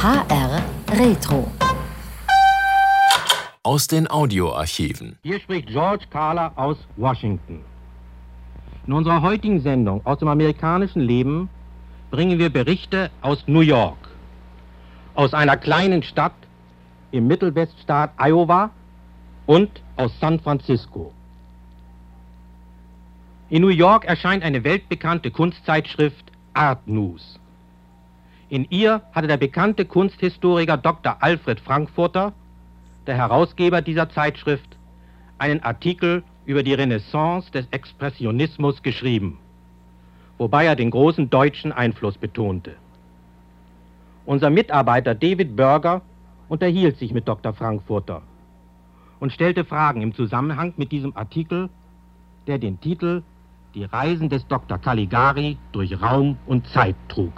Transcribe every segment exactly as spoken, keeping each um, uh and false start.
H R Retro. Aus den Audioarchiven. Hier spricht George Kahler aus Washington. In unserer heutigen Sendung aus dem amerikanischen Leben bringen wir Berichte aus New York, aus einer kleinen Stadt im Mittelweststaat Iowa und aus San Francisco. In New York erscheint eine weltbekannte Kunstzeitschrift Art News. In ihr hatte der bekannte Kunsthistoriker Doktor Alfred Frankfurter, der Herausgeber dieser Zeitschrift, einen Artikel über die Renaissance des Expressionismus geschrieben, wobei er den großen deutschen Einfluss betonte. Unser Mitarbeiter David Berger unterhielt sich mit Doktor Frankfurter und stellte Fragen im Zusammenhang mit diesem Artikel, der den Titel Die Reisen des Doktor Caligari durch Raum und Zeit trug.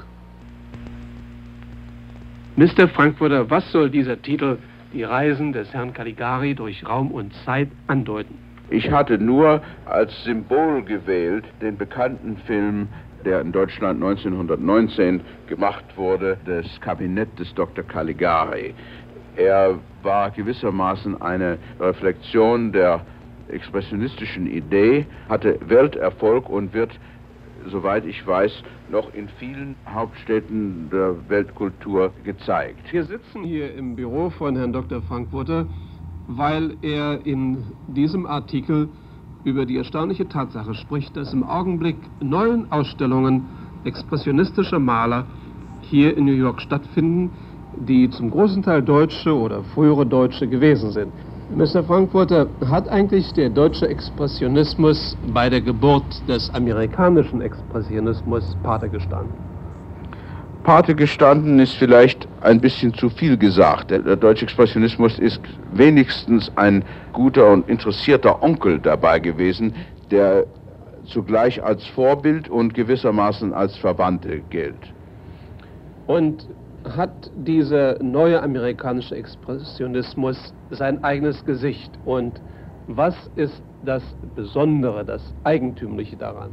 Mister Frankfurter, was soll dieser Titel Die Reisen des Herrn Caligari durch Raum und Zeit andeuten? Ich hatte nur als Symbol gewählt den bekannten Film, der in Deutschland neunzehnhundertneunzehn gemacht wurde, das Kabinett des Doktor Caligari. Er war gewissermaßen eine Reflexion der expressionistischen Idee, hatte Welterfolg und wird, soweit ich weiß, noch in vielen Hauptstädten der Weltkultur gezeigt. Wir sitzen hier im Büro von Herrn Doktor Frankfurter, weil er in diesem Artikel über die erstaunliche Tatsache spricht, dass im Augenblick neun Ausstellungen expressionistischer Maler hier in New York stattfinden, die zum großen Teil Deutsche oder frühere Deutsche gewesen sind. Mister Frankfurter, hat eigentlich der deutsche Expressionismus bei der Geburt des amerikanischen Expressionismus Pate gestanden? Pate gestanden ist vielleicht ein bisschen zu viel gesagt. Der, der deutsche Expressionismus ist wenigstens ein guter und interessierter Onkel dabei gewesen, der zugleich als Vorbild und gewissermaßen als Verwandte gilt. Und hat dieser neue amerikanische Expressionismus sein eigenes Gesicht? Und was ist das Besondere, das Eigentümliche daran?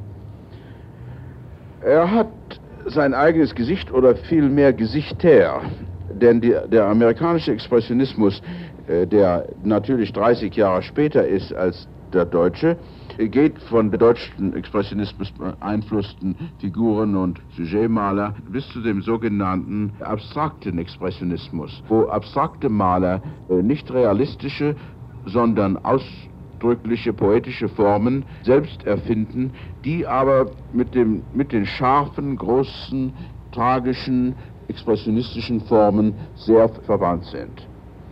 Er hat sein eigenes Gesicht oder vielmehr Gesichter. Denn die, der amerikanische Expressionismus, äh, der natürlich dreißig Jahre später ist als der deutsche, geht von der deutschen Expressionismus beeinflussten Figuren und Sujetmaler bis zu dem sogenannten abstrakten Expressionismus, wo abstrakte Maler nicht realistische, sondern ausdrückliche poetische Formen selbst erfinden, die aber mit, dem, mit den scharfen, großen, tragischen, expressionistischen Formen sehr verwandt sind.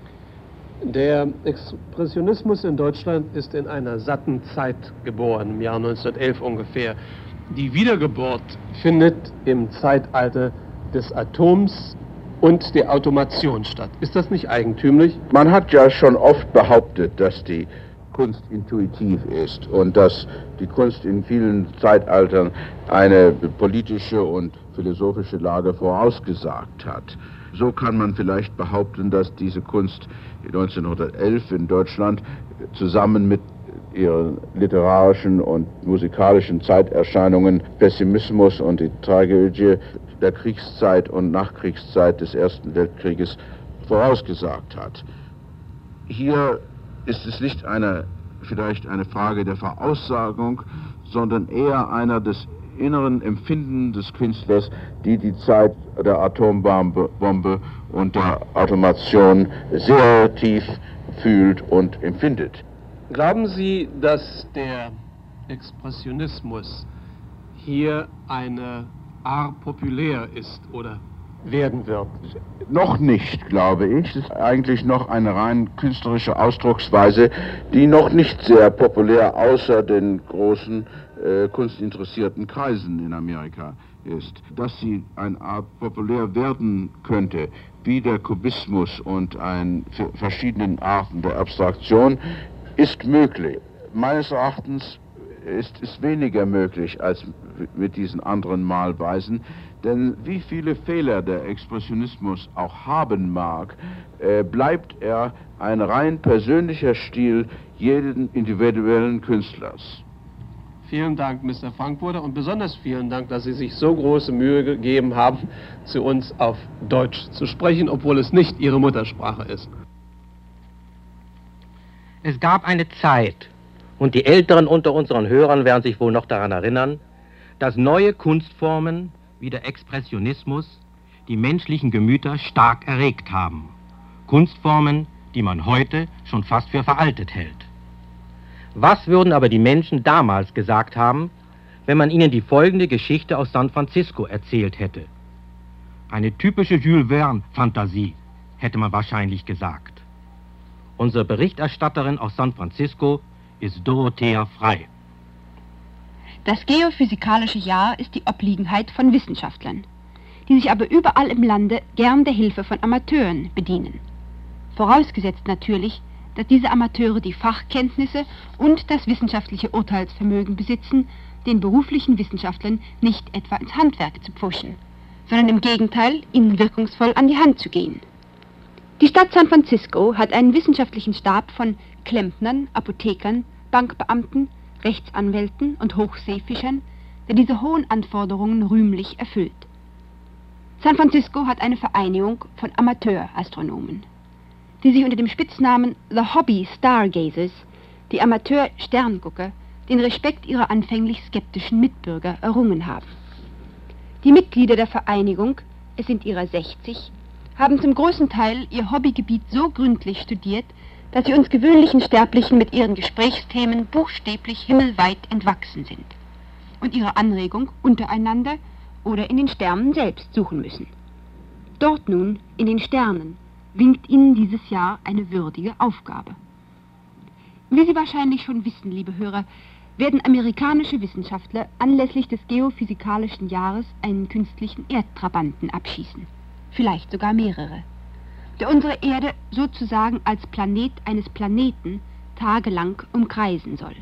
Der Expressionismus in Deutschland ist in einer satten Zeit geboren, im Jahr neunzehnhundertelf ungefähr. Die Wiedergeburt findet im Zeitalter des Atoms und der Automation statt. Ist das nicht eigentümlich? Man hat ja schon oft behauptet, dass die Kunst intuitiv ist und dass die Kunst in vielen Zeitaltern eine politische und philosophische Lage vorausgesagt hat. So kann man vielleicht behaupten, dass diese Kunst neunzehnhundertelf in Deutschland zusammen mit ihren literarischen und musikalischen Zeiterscheinungen Pessimismus und die Tragödie der Kriegszeit und Nachkriegszeit des Ersten Weltkrieges vorausgesagt hat. Hier ist es nicht eine, vielleicht eine Frage der Voraussagung, sondern eher einer des inneren Empfinden des Künstlers, die die Zeit der Atombombe Bombe und der Automation sehr tief fühlt und empfindet. Glauben Sie, dass der Expressionismus hier eine Art populär ist oder werden wird? Noch nicht, glaube ich. Es ist eigentlich noch eine rein künstlerische Ausdrucksweise, die noch nicht sehr populär außer den großen äh, kunstinteressierten Kreisen in Amerika ist. Dass sie eine Art populär werden könnte, wie der Kubismus und ein verschiedenen Arten der Abstraktion, ist möglich. Meines Erachtens ist es weniger möglich als mit diesen anderen Malweisen, denn wie viele Fehler der Expressionismus auch haben mag, äh, bleibt er ein rein persönlicher Stil jeden individuellen Künstlers. Vielen Dank, Mister Frankfurter, und besonders vielen Dank, dass Sie sich so große Mühe gegeben haben, zu uns auf Deutsch zu sprechen, obwohl es nicht Ihre Muttersprache ist. Es gab eine Zeit, und die Älteren unter unseren Hörern werden sich wohl noch daran erinnern, dass neue Kunstformen wie der Expressionismus die menschlichen Gemüter stark erregt haben. Kunstformen, die man heute schon fast für veraltet hält. Was würden aber die Menschen damals gesagt haben, wenn man ihnen die folgende Geschichte aus San Francisco erzählt hätte? Eine typische Jules Verne-Fantasie, hätte man wahrscheinlich gesagt. Unsere Berichterstatterin aus San Francisco ist Dorothea Frey. Das geophysikalische Jahr ist die Obliegenheit von Wissenschaftlern, die sich aber überall im Lande gern der Hilfe von Amateuren bedienen. Vorausgesetzt natürlich, dass diese Amateure die Fachkenntnisse und das wissenschaftliche Urteilsvermögen besitzen, den beruflichen Wissenschaftlern nicht etwa ins Handwerk zu pfuschen, sondern im Gegenteil, ihnen wirkungsvoll an die Hand zu gehen. Die Stadt San Francisco hat einen wissenschaftlichen Stab von Klempnern, Apothekern, Bankbeamten, Rechtsanwälten und Hochseefischern, der diese hohen Anforderungen rühmlich erfüllt. San Francisco hat eine Vereinigung von Amateurastronomen, die sich unter dem Spitznamen The Hobby Stargazers, die Amateur-Sterngucker, den Respekt ihrer anfänglich skeptischen Mitbürger errungen haben. Die Mitglieder der Vereinigung, es sind ihrer sechzig, haben zum großen Teil ihr Hobbygebiet so gründlich studiert, dass sie uns gewöhnlichen Sterblichen mit ihren Gesprächsthemen buchstäblich himmelweit entwachsen sind und ihre Anregung untereinander oder in den Sternen selbst suchen müssen. Dort nun, in den Sternen, winkt Ihnen dieses Jahr eine würdige Aufgabe. Wie Sie wahrscheinlich schon wissen, liebe Hörer, werden amerikanische Wissenschaftler anlässlich des geophysikalischen Jahres einen künstlichen Erdtrabanten abschießen. Vielleicht sogar mehrere, der unsere Erde sozusagen als Planet eines Planeten tagelang umkreisen soll.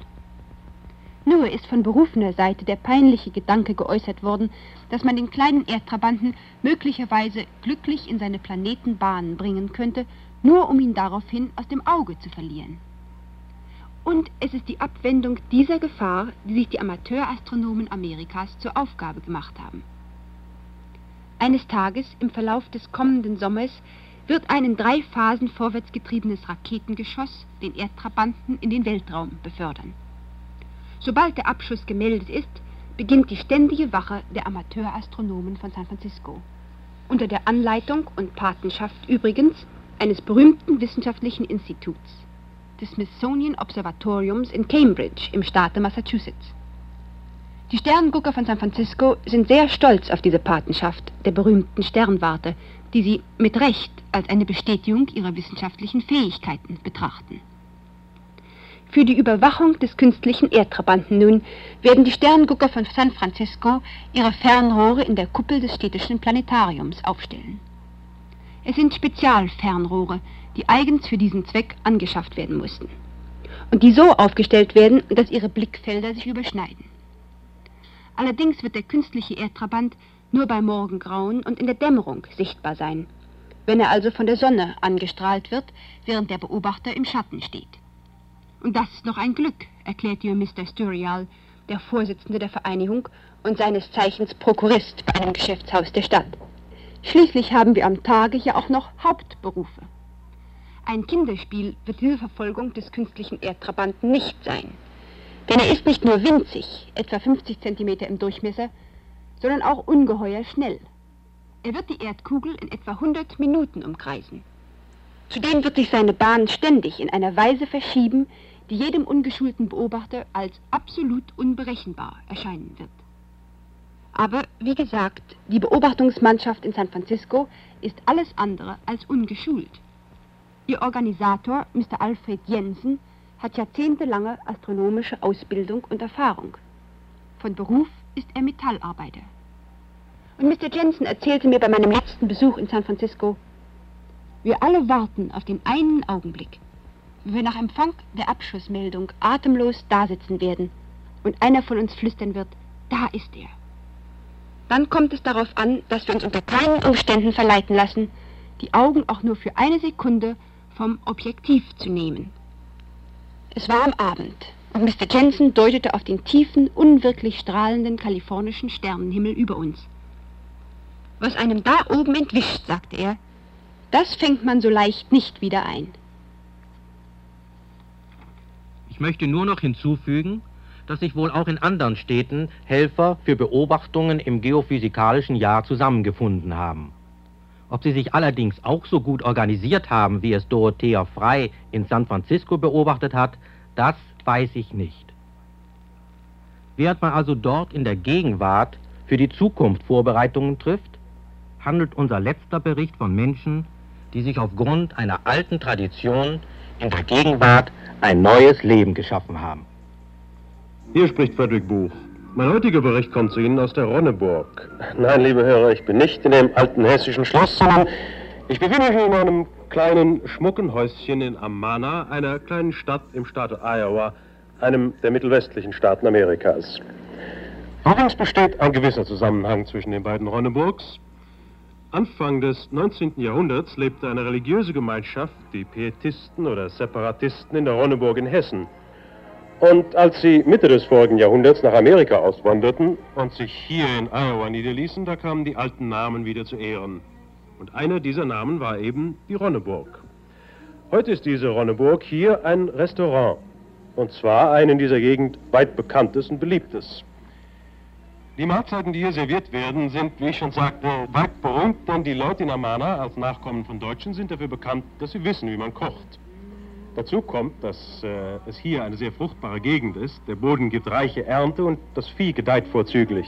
Nur ist von berufener Seite der peinliche Gedanke geäußert worden, dass man den kleinen Erdtrabanten möglicherweise glücklich in seine Planetenbahn bringen könnte, nur um ihn daraufhin aus dem Auge zu verlieren. Und es ist die Abwendung dieser Gefahr, die sich die Amateurastronomen Amerikas zur Aufgabe gemacht haben. Eines Tages im Verlauf des kommenden Sommers wird ein in drei Phasen vorwärts getriebenes Raketengeschoss den Erdtrabanten in den Weltraum befördern. Sobald der Abschuss gemeldet ist, beginnt die ständige Wache der Amateurastronomen von San Francisco, unter der Anleitung und Patenschaft übrigens eines berühmten wissenschaftlichen Instituts, des Smithsonian Observatoriums in Cambridge im Staate Massachusetts. Die Sterngucker von San Francisco sind sehr stolz auf diese Patenschaft der berühmten Sternwarte, die sie mit Recht als eine Bestätigung ihrer wissenschaftlichen Fähigkeiten betrachten. Für die Überwachung des künstlichen Erdtrabanten nun werden die Sterngucker von San Francisco ihre Fernrohre in der Kuppel des städtischen Planetariums aufstellen. Es sind Spezialfernrohre, die eigens für diesen Zweck angeschafft werden mussten und die so aufgestellt werden, dass ihre Blickfelder sich überschneiden. Allerdings wird der künstliche Erdtrabant nur bei Morgengrauen und in der Dämmerung sichtbar sein, wenn er also von der Sonne angestrahlt wird, während der Beobachter im Schatten steht. Und das ist noch ein Glück, erklärt ihr Mister Sturial, der Vorsitzende der Vereinigung und seines Zeichens Prokurist bei einem Geschäftshaus der Stadt. Schließlich haben wir am Tage ja auch noch Hauptberufe. Ein Kinderspiel wird diese Verfolgung des künstlichen Erdtrabanten nicht sein, denn er ist nicht nur winzig, etwa fünfzig Zentimeter im Durchmesser, sondern auch ungeheuer schnell. Er wird die Erdkugel in etwa hundert Minuten umkreisen. Zudem wird sich seine Bahn ständig in einer Weise verschieben, die jedem ungeschulten Beobachter als absolut unberechenbar erscheinen wird. Aber, wie gesagt, die Beobachtungsmannschaft in San Francisco ist alles andere als ungeschult. Ihr Organisator, Mister Alfred Jensen, hat jahrzehntelange astronomische Ausbildung und Erfahrung. Von Beruf ist er Metallarbeiter. Und Mister Jensen erzählte mir bei meinem letzten Besuch in San Francisco: Wir alle warten auf den einen Augenblick, wenn wir nach Empfang der Abschussmeldung atemlos dasitzen werden und einer von uns flüstern wird: Da ist er. Dann kommt es darauf an, dass wir uns unter keinen Umständen verleiten lassen, die Augen auch nur für eine Sekunde vom Objektiv zu nehmen. Es war am Abend, Und Mister Jensen deutete auf den tiefen, unwirklich strahlenden kalifornischen Sternenhimmel über uns. Was einem da oben entwischt, sagte er, das fängt man so leicht nicht wieder ein. Ich möchte nur noch hinzufügen, dass sich wohl auch in anderen Städten Helfer für Beobachtungen im geophysikalischen Jahr zusammengefunden haben. Ob sie sich allerdings auch so gut organisiert haben, wie es Dorothea Frey in San Francisco beobachtet hat, das weiß ich nicht. Während man also dort in der Gegenwart für die Zukunft Vorbereitungen trifft, handelt unser letzter Bericht von Menschen, die sich aufgrund einer alten Tradition in der Gegenwart ein neues Leben geschaffen haben. Hier spricht Frederick Buch. Mein heutiger Bericht kommt zu Ihnen aus der Ronneburg. Nein, liebe Hörer, ich bin nicht in dem alten hessischen Schloss, sondern ich befinde mich in einem kleinen, schmucken Häuschen in Amana, einer kleinen Stadt im Staate Iowa, einem der mittelwestlichen Staaten Amerikas. Allerdings besteht ein gewisser Zusammenhang zwischen den beiden Ronneburgs. Anfang des neunzehnten Jahrhunderts lebte eine religiöse Gemeinschaft, die Pietisten oder Separatisten, in der Ronneburg in Hessen. Und als sie Mitte des vorigen Jahrhunderts nach Amerika auswanderten und sich hier in Iowa niederließen, da kamen die alten Namen wieder zu Ehren. Und einer dieser Namen war eben die Ronneburg. Heute ist diese Ronneburg hier ein Restaurant. Und zwar ein in dieser Gegend weit bekanntes und beliebtes. Die Mahlzeiten, die hier serviert werden, sind, wie ich schon sagte, weit berühmt, denn die Leute in Amana als Nachkommen von Deutschen sind dafür bekannt, dass sie wissen, wie man kocht. Dazu kommt, dass äh, es hier eine sehr fruchtbare Gegend ist, der Boden gibt reiche Ernte und das Vieh gedeiht vorzüglich.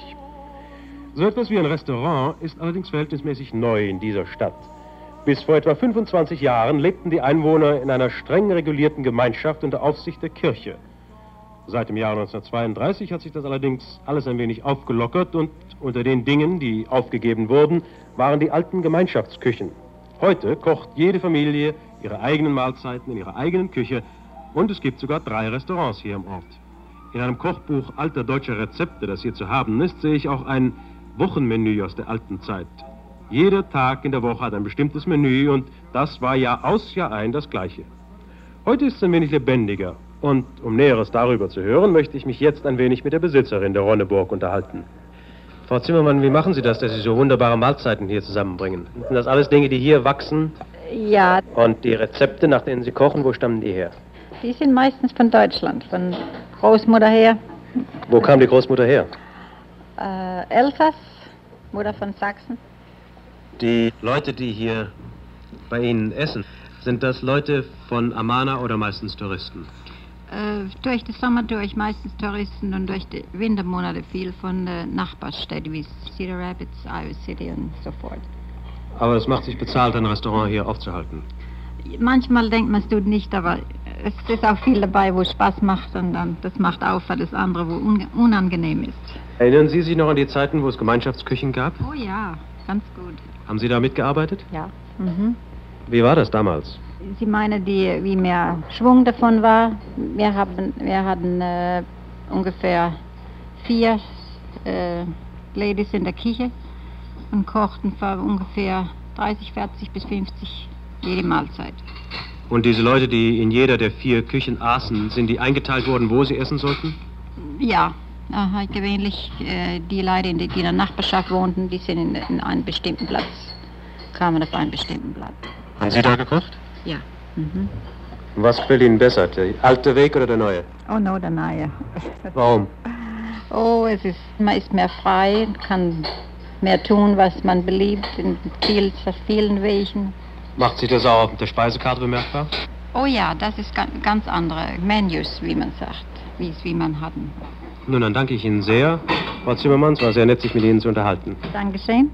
So etwas wie ein Restaurant ist allerdings verhältnismäßig neu in dieser Stadt. Bis vor etwa fünfundzwanzig Jahren lebten die Einwohner in einer streng regulierten Gemeinschaft unter Aufsicht der Kirche. Seit dem Jahr neunzehnhundertzweiunddreißig hat sich das allerdings alles ein wenig aufgelockert und unter den Dingen, die aufgegeben wurden, waren die alten Gemeinschaftsküchen. Heute kocht jede Familie ihre eigenen Mahlzeiten in ihrer eigenen Küche und es gibt sogar drei Restaurants hier im Ort. In einem Kochbuch alter deutscher Rezepte, das hier zu haben ist, sehe ich auch ein Wochenmenü aus der alten Zeit. Jeder Tag in der Woche hat ein bestimmtes Menü und das war Jahr aus, Jahr ein das Gleiche. Heute ist es ein wenig lebendiger und um Näheres darüber zu hören, möchte ich mich jetzt ein wenig mit der Besitzerin der Ronneburg unterhalten. Frau Zimmermann, wie machen Sie das, dass Sie so wunderbare Mahlzeiten hier zusammenbringen? Sind das alles Dinge, die hier wachsen? Ja. Und die Rezepte, nach denen Sie kochen, wo stammen die her? Die sind meistens von Deutschland, von Großmutter her. Wo kam die Großmutter her? Äh, Elsass, Mutter von Sachsen. Die Leute, die hier bei Ihnen essen, sind das Leute von Amana oder meistens Touristen? Äh, durch den Sommer durch meistens Touristen und durch die Wintermonate viel von äh, Nachbarstädten wie Cedar Rapids, Iowa City und so fort. Aber es macht sich bezahlt, ein Restaurant hier aufzuhalten. Manchmal denkt man es tut nicht, aber es ist auch viel dabei, wo Spaß macht und dann das macht auf für das andere, wo un unangenehm ist. Erinnern Sie sich noch an die Zeiten, wo es Gemeinschaftsküchen gab? Oh ja, ganz gut. Haben Sie da mitgearbeitet? Ja. Mhm. Wie war das damals? Sie meinen, die, wie mehr Schwung davon war? Wir, haben, wir hatten äh, ungefähr vier äh, Ladies in der Küche und kochten für ungefähr dreißig, vierzig bis fünfzig jede Mahlzeit. Und diese Leute, die in jeder der vier Küchen aßen, sind die eingeteilt worden, wo sie essen sollten? Ja, äh, gewöhnlich äh, die Leute, die, die in der Nachbarschaft wohnten, die sind in, in einen bestimmten Platz, kamen auf einen bestimmten Platz. Haben Sie da gekocht? Ja. Mhm. Was gefällt Ihnen besser, der alte Weg oder der neue? Oh no, der neue. Warum? Oh, es ist, man ist mehr frei, kann mehr tun, was man beliebt, in viel, vielen Wegen. Macht sich das auch auf der Speisekarte bemerkbar? Oh ja, das ist ganz andere Menüs, wie man sagt, wie, wie man hatten. Nun, dann danke ich Ihnen sehr, Frau Zimmermann. Es war sehr nett, sich mit Ihnen zu unterhalten. Dankeschön.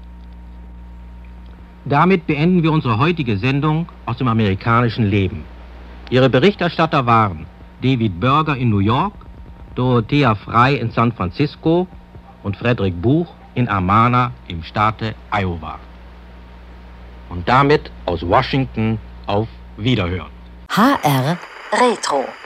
Damit beenden wir unsere heutige Sendung aus dem amerikanischen Leben. Ihre Berichterstatter waren David Berger in New York, Dorothea Frey in San Francisco und Frederick Buch in Amana im Staate Iowa. Und damit aus Washington auf Wiederhören. H R Retro.